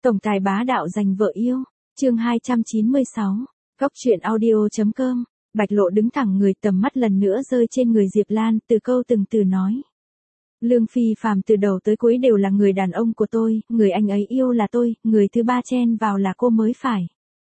Tổng tài bá đạo giành vợ yêu. Chương 296. Góc truyện audio.com. Bạch Lộ đứng thẳng người, tầm mắt lần nữa rơi trên người Diệp Lan, từ câu từng từ nói. Lương Phi Phàm từ đầu tới cuối đều là người đàn ông của tôi, người anh ấy yêu là tôi, người thứ ba chen vào là cô mới phải.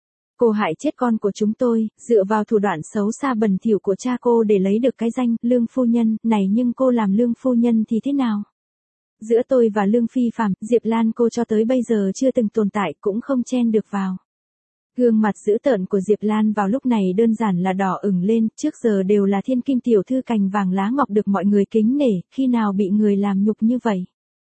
Cô hại chết con của chúng tôi, dựa vào thủ đoạn xấu xa bẩn thỉu của cha cô để lấy được cái danh Lương phu nhân này, nhưng cô làm Lương phu nhân thì thế nào? Giữa tôi và Lương Phi Phàm, Diệp Lan cô cho tới bây giờ chưa từng tồn tại, cũng không chen được vào. Gương mặt dữ tợn của Diệp Lan vào lúc này đơn giản là đỏ ửng lên, trước giờ đều là thiên kim tiểu thư cành vàng lá ngọc được mọi người kính nể, khi nào bị người làm nhục như vậy.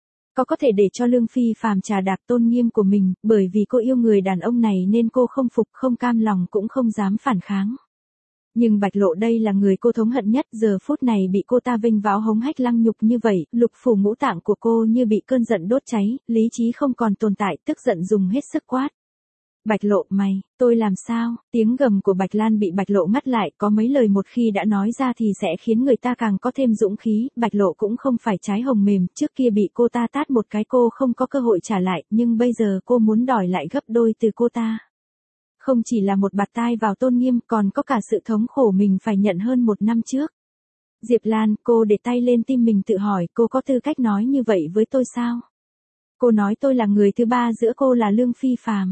Có thể để cho Lương Phi Phàm trà đạp tôn nghiêm của mình, bởi vì cô yêu người đàn ông này nên cô không phục, không cam lòng cũng không dám phản kháng. Nhưng Bạch Lộ đây là người cô thống hận nhất, giờ phút này bị cô ta vênh váo hống hách lăng nhục như vậy, lục phủ ngũ tạng của cô như bị cơn giận đốt cháy, lý trí không còn tồn tại, tức giận dùng hết sức quát. Bạch Lộ, mày, tôi làm sao? Tiếng gầm của Bạch Lan bị Bạch Lộ ngắt lại, có mấy lời một khi đã nói ra thì sẽ khiến người ta càng có thêm dũng khí, Bạch Lộ cũng không phải trái hồng mềm, trước kia bị cô ta tát một cái cô không có cơ hội trả lại, nhưng bây giờ cô muốn đòi lại gấp đôi từ cô ta. Không chỉ là một bạt tai vào tôn nghiêm, còn có cả sự thống khổ mình phải nhận hơn 1 năm trước. Diệp Lan, cô để tay lên tim mình tự hỏi, cô có tư cách nói như vậy với tôi sao? Cô nói tôi là người thứ ba, giữa cô là Lương Phi Phàm.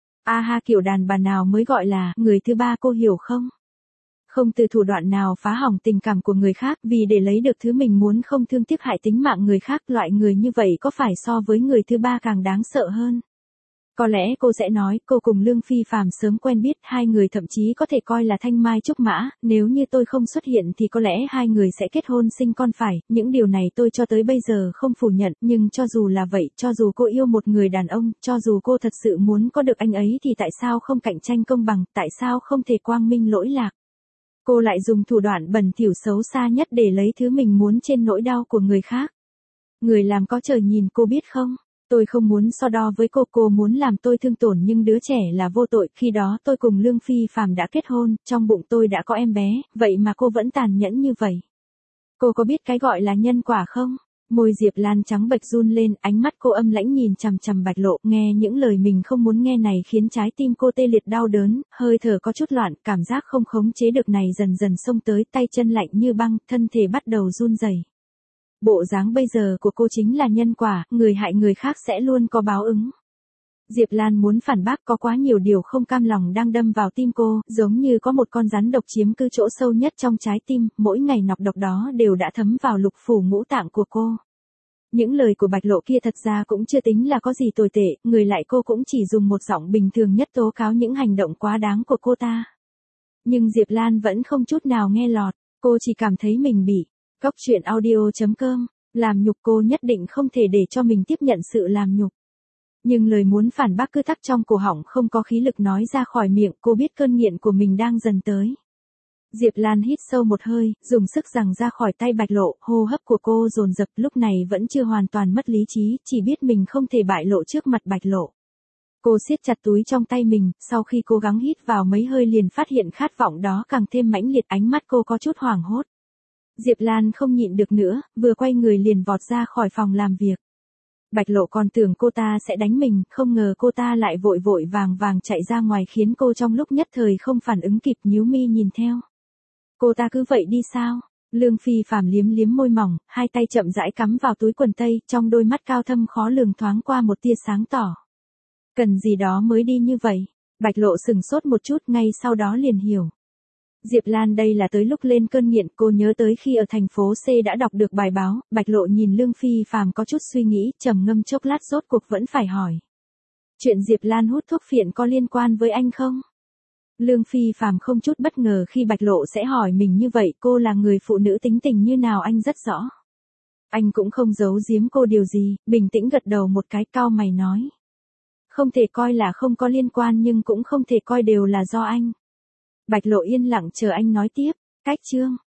A ha, kiểu đàn bà nào mới gọi là người thứ ba, cô hiểu không? Không từ thủ đoạn nào phá hỏng tình cảm của người khác, vì để lấy được thứ mình muốn không thương tiếc hại tính mạng người khác, loại người như vậy có phải so với người thứ ba càng đáng sợ hơn? Có lẽ cô sẽ nói, cô cùng Lương Phi Phàm sớm quen biết, hai người thậm chí có thể coi là thanh mai trúc mã, nếu như tôi không xuất hiện thì có lẽ hai người sẽ kết hôn sinh con phải, những điều này tôi cho tới bây giờ không phủ nhận, nhưng cho dù là vậy, cho dù cô yêu một người đàn ông, cho dù cô thật sự muốn có được anh ấy thì tại sao không cạnh tranh công bằng, tại sao không thể quang minh lỗi lạc? Cô lại dùng thủ đoạn bẩn thỉu xấu xa nhất để lấy thứ mình muốn trên nỗi đau của người khác. Người làm có trời nhìn, cô biết không? Tôi không muốn so đo với cô muốn làm tôi thương tổn, nhưng đứa trẻ là vô tội, khi đó tôi cùng Lương Phi Phàm đã kết hôn, trong bụng tôi đã có em bé, vậy mà cô vẫn tàn nhẫn như vậy. Cô có biết cái gọi là nhân quả không? Môi Diệp Lan trắng bệch run lên, ánh mắt cô âm lãnh nhìn chằm chằm Bạch Lộ, nghe những lời mình không muốn nghe này khiến trái tim cô tê liệt đau đớn, hơi thở có chút loạn, cảm giác không khống chế được này dần dần xông tới, tay chân lạnh như băng, thân thể bắt đầu run rẩy. Bộ dáng bây giờ của cô chính là nhân quả, người hại người khác sẽ luôn có báo ứng. Diệp Lan muốn phản bác, có quá nhiều điều không cam lòng đang đâm vào tim cô, giống như có một con rắn độc chiếm cứ chỗ sâu nhất trong trái tim, mỗi ngày nọc độc đó đều đã thấm vào lục phủ ngũ tạng của cô. Những lời của Bạch Lộ kia thật ra cũng chưa tính là có gì tồi tệ, người lại cô cũng chỉ dùng một giọng bình thường nhất tố cáo những hành động quá đáng của cô ta. Nhưng Diệp Lan vẫn không chút nào nghe lọt, cô chỉ cảm thấy mình bị Góc truyện audio.com, làm nhục, cô nhất định không thể để cho mình tiếp nhận sự làm nhục. Nhưng lời muốn phản bác cứ tắc trong cổ họng, không có khí lực nói ra khỏi miệng, cô biết cơn nghiện của mình đang dần tới. Diệp Lan hít sâu một hơi, dùng sức giằng ra khỏi tay Bạch Lộ, hô hấp của cô dồn dập, lúc này vẫn chưa hoàn toàn mất lý trí, chỉ biết mình không thể bại lộ trước mặt Bạch Lộ. Cô siết chặt túi trong tay mình, sau khi cố gắng hít vào mấy hơi liền phát hiện khát vọng đó càng thêm mãnh liệt, ánh mắt cô có chút hoảng hốt. Diệp Lan không nhịn được nữa, vừa quay người liền vọt ra khỏi phòng làm việc. Bạch Lộ còn tưởng cô ta sẽ đánh mình, không ngờ cô ta lại vội vội vàng chạy ra ngoài, khiến cô trong lúc nhất thời không phản ứng kịp, nhíu mi nhìn theo. Cô ta cứ vậy đi sao? Lương Phi Phàm liếm liếm môi mỏng, hai tay chậm rãi cắm vào túi quần tây, trong đôi mắt cao thâm khó lường thoáng qua một tia sáng tỏ. Cần gì đó mới đi như vậy? Bạch Lộ sừng sốt một chút, ngay sau đó liền hiểu. Diệp Lan đây là tới lúc lên cơn nghiện, cô nhớ tới khi ở thành phố C đã đọc được bài báo, Bạch Lộ nhìn Lương Phi Phàm có chút suy nghĩ, trầm ngâm chốc lát rốt cuộc vẫn phải hỏi. Chuyện Diệp Lan hút thuốc phiện có liên quan với anh không? Lương Phi Phàm không chút bất ngờ khi Bạch Lộ sẽ hỏi mình như vậy, cô là người phụ nữ tính tình như nào anh rất rõ. Anh cũng không giấu giếm cô điều gì, bình tĩnh gật đầu một cái, cau mày nói. Không thể coi là không có liên quan, nhưng cũng không thể coi đều là do anh. Bạch Lộ yên lặng chờ anh nói tiếp. Cách chương